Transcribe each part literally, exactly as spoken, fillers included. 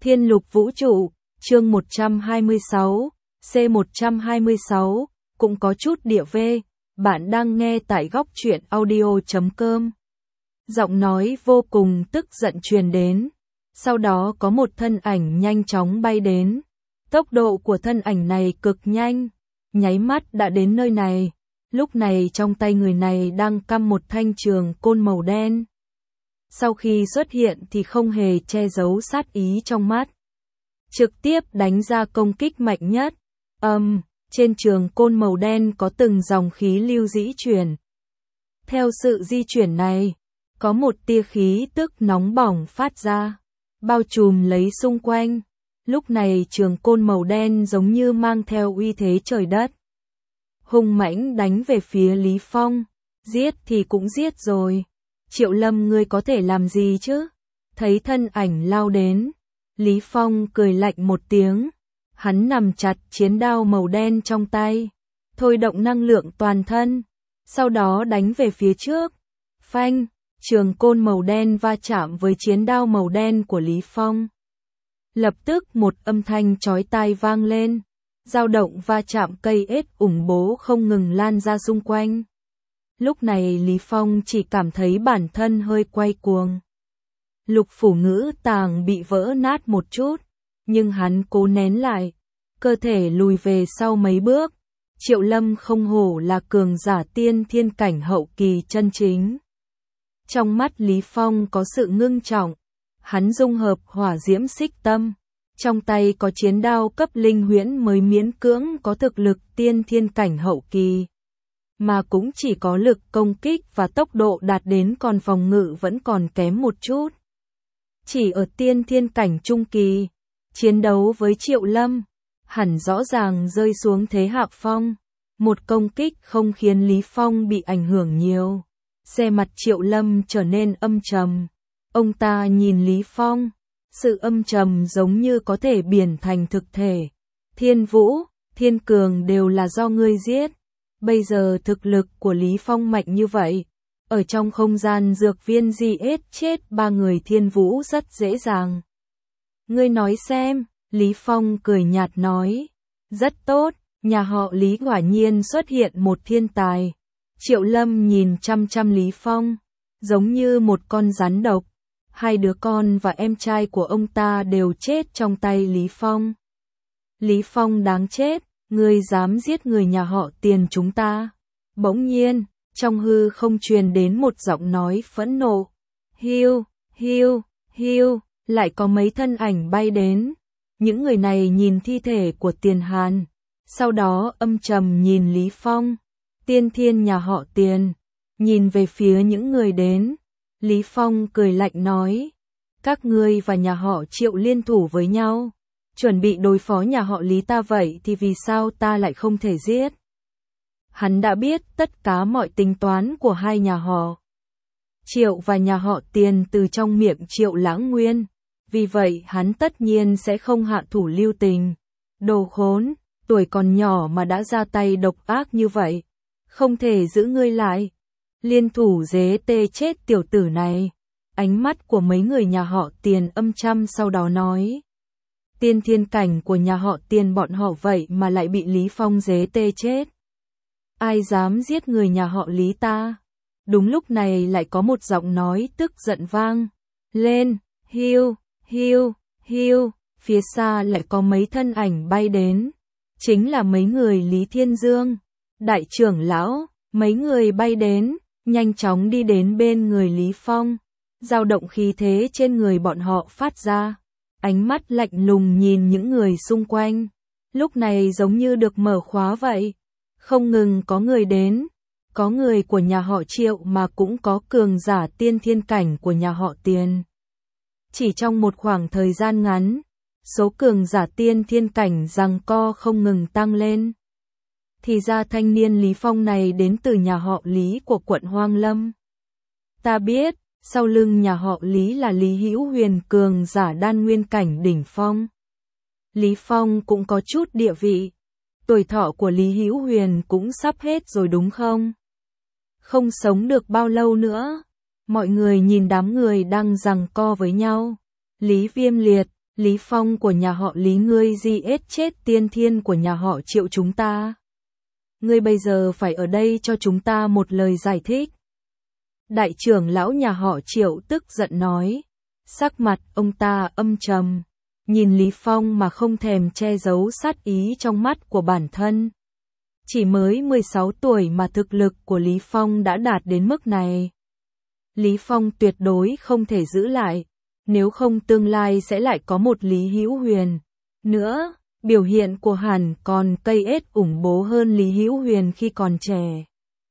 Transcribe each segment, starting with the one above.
Thiên lục vũ trụ, chương một trăm hai mươi sáu, C một trăm hai mươi sáu, cũng có chút địa vê, bạn đang nghe tại góc truyện audio chấm com. Giọng nói vô cùng tức giận truyền đến, sau đó có một thân ảnh nhanh chóng bay đến. Tốc độ của thân ảnh này cực nhanh, nháy mắt đã đến nơi này. Lúc này trong tay người này đang căm một thanh trường côn màu đen. Sau khi xuất hiện thì không hề che giấu sát ý trong mắt. Trực tiếp đánh ra công kích mạnh nhất. Âm, um, trên trường côn màu đen có từng dòng khí lưu dĩ chuyển. Theo sự di chuyển này, có một tia khí tức nóng bỏng phát ra, bao trùm lấy xung quanh. Lúc này trường côn màu đen giống như mang theo uy thế trời đất. Hung mãnh đánh về phía Lý Phong. Giết thì cũng giết rồi. Triệu Lâm ngươi có thể làm gì chứ? Thấy thân ảnh lao đến, Lý Phong cười lạnh một tiếng. Hắn nằm chặt chiến đao màu đen trong tay, thôi động năng lượng toàn thân, sau đó đánh về phía trước. Phanh, trường côn màu đen va chạm với chiến đao màu đen của Lý Phong. Lập tức một âm thanh chói tai vang lên, dao động va chạm cây ếch ủng bố không ngừng lan ra xung quanh. Lúc này Lý Phong chỉ cảm thấy bản thân hơi quay cuồng. Lục phủ ngữ tàng bị vỡ nát một chút, nhưng hắn cố nén lại, cơ thể lùi về sau mấy bước. Triệu Lâm không hổ là cường giả tiên thiên cảnh hậu kỳ chân chính. Trong mắt Lý Phong có sự ngưng trọng, hắn dung hợp hỏa diễm xích tâm. Trong tay có chiến đao cấp linh huyễn mới miễn cưỡng có thực lực tiên thiên cảnh hậu kỳ. Mà cũng chỉ có lực công kích và tốc độ đạt đến, còn phòng ngự vẫn còn kém một chút. Chỉ ở tiên thiên cảnh trung kỳ, chiến đấu với Triệu Lâm, hẳn rõ ràng rơi xuống thế hạ phong. Một công kích không khiến Lý Phong bị ảnh hưởng nhiều. Xe mặt Triệu Lâm trở nên âm trầm. Ông ta nhìn Lý Phong, sự âm trầm giống như có thể biến thành thực thể. Thiên Vũ, Thiên Cường đều là do ngươi giết. Bây giờ thực lực của Lý Phong mạnh như vậy, ở trong không gian dược viên giết chết ba người Thiên Vũ rất dễ dàng. Ngươi nói xem, Lý Phong cười nhạt nói. Rất tốt, nhà họ Lý quả nhiên xuất hiện một thiên tài. Triệu Lâm nhìn chăm chăm Lý Phong, giống như một con rắn độc. Hai đứa con và em trai của ông ta đều chết trong tay Lý Phong. Lý Phong đáng chết, ngươi dám giết người nhà họ Tiền chúng ta. Bỗng nhiên, trong hư không truyền đến một giọng nói phẫn nộ. Hiu, hiu, hiu, lại có mấy thân ảnh bay đến. Những người này nhìn thi thể của Tiền Hàn, sau đó âm trầm nhìn Lý Phong. Tiên thiên nhà họ Tiền, nhìn về phía những người đến. Lý Phong cười lạnh nói, các ngươi và nhà họ Triệu liên thủ với nhau, chuẩn bị đối phó nhà họ Lý ta, vậy thì vì sao ta lại không thể giết? Hắn đã biết tất cả mọi tính toán của hai nhà họ Triệu và nhà họ Tiền từ trong miệng Triệu Lãng Nguyên, vì vậy hắn tất nhiên sẽ không hạ thủ lưu tình. Đồ khốn, tuổi còn nhỏ mà đã ra tay độc ác như vậy, không thể giữ ngươi lại. Liên thủ dế tê chết tiểu tử này. Ánh mắt của mấy người nhà họ Tiền âm trầm, sau đó nói. Tiên thiên cảnh của nhà họ Tiền bọn họ vậy mà lại bị Lý Phong dế tê chết. Ai dám giết người nhà họ Lý ta? Đúng lúc này lại có một giọng nói tức giận vang lên. Hiu, hiu, hiu, phía xa lại có mấy thân ảnh bay đến. Chính là mấy người Lý Thiên Dương, đại trưởng lão. Mấy người bay đến, nhanh chóng đi đến bên người Lý Phong. Dao động khí thế trên người bọn họ phát ra. Ánh mắt lạnh lùng nhìn những người xung quanh. Lúc này giống như được mở khóa vậy. Không ngừng có người đến. Có người của nhà họ Triệu mà cũng có cường giả tiên thiên cảnh của nhà họ Tiền. Chỉ trong một khoảng thời gian ngắn, số cường giả tiên thiên cảnh giằng co không ngừng tăng lên. Thì ra thanh niên Lý Phong này đến từ nhà họ Lý của quận Hoang Lâm. Ta biết, sau lưng nhà họ Lý là Lý Hữu Huyền, cường giả đan nguyên cảnh đỉnh phong. Lý Phong cũng có chút địa vị. Tuổi thọ của Lý Hữu Huyền cũng sắp hết rồi đúng không? Không sống được bao lâu nữa. Mọi người nhìn đám người đang giằng co với nhau. Lý Viêm Liệt, Lý Phong của nhà họ Lý ngươi giết chết tiên thiên của nhà họ Triệu chúng ta. Ngươi bây giờ phải ở đây cho chúng ta một lời giải thích. Đại trưởng lão nhà họ Triệu tức giận nói. Sắc mặt ông ta âm trầm, nhìn Lý Phong mà không thèm che giấu sát ý trong mắt của bản thân. Chỉ mới mười sáu tuổi mà thực lực của Lý Phong đã đạt đến mức này. Lý Phong tuyệt đối không thể giữ lại, nếu không tương lai sẽ lại có một Lý Hữu Huyền. Nữa, biểu hiện của hẳn còn cây ết ủng bố hơn Lý Hữu Huyền khi còn trẻ.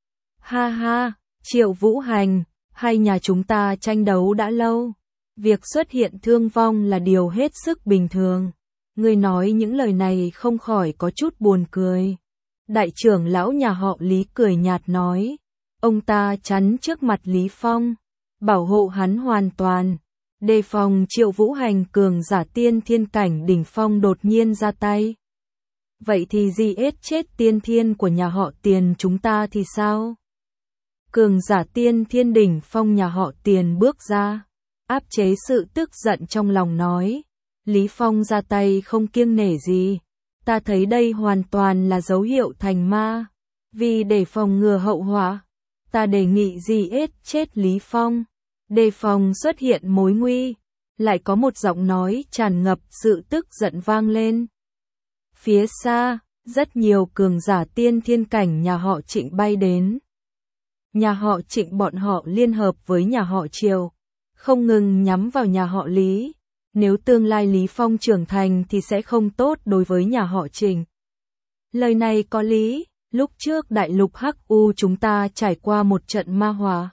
Ha ha, Triệu Vũ Hành, hai nhà chúng ta tranh đấu đã lâu. Việc xuất hiện thương vong là điều hết sức bình thường. Ngươi nói những lời này không khỏi có chút buồn cười. Đại trưởng lão nhà họ Lý cười nhạt nói. Ông ta chắn trước mặt Lý Phong, bảo hộ hắn hoàn toàn, đề phòng Triệu Vũ Hành cường giả tiên thiên cảnh đỉnh phong đột nhiên ra tay. Vậy thì giết chết tiên thiên của nhà họ Tiền chúng ta thì sao? Cường giả tiên thiên đỉnh phong nhà họ Tiền bước ra, áp chế sự tức giận trong lòng nói. Lý Phong ra tay không kiêng nể gì. Ta thấy đây hoàn toàn là dấu hiệu thành ma. Vì để phòng ngừa hậu họa, ta đề nghị giết chết Lý Phong, đề phòng xuất hiện mối nguy. Lại có một giọng nói tràn ngập sự tức giận vang lên. Phía xa, rất nhiều cường giả tiên thiên cảnh nhà họ Trịnh bay đến. Nhà họ Trịnh bọn họ liên hợp với nhà họ Triều, không ngừng nhắm vào nhà họ Lý. Nếu tương lai Lý Phong trưởng thành thì sẽ không tốt đối với nhà họ Trịnh. Lời này có lý, lúc trước đại lục Hắc U chúng ta trải qua một trận ma hóa.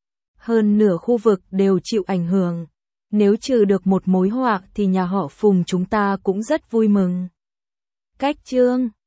Hơn nửa khu vực đều chịu ảnh hưởng. Nếu trừ được một mối họa thì nhà họ Phùng chúng ta cũng rất vui mừng. Cách chương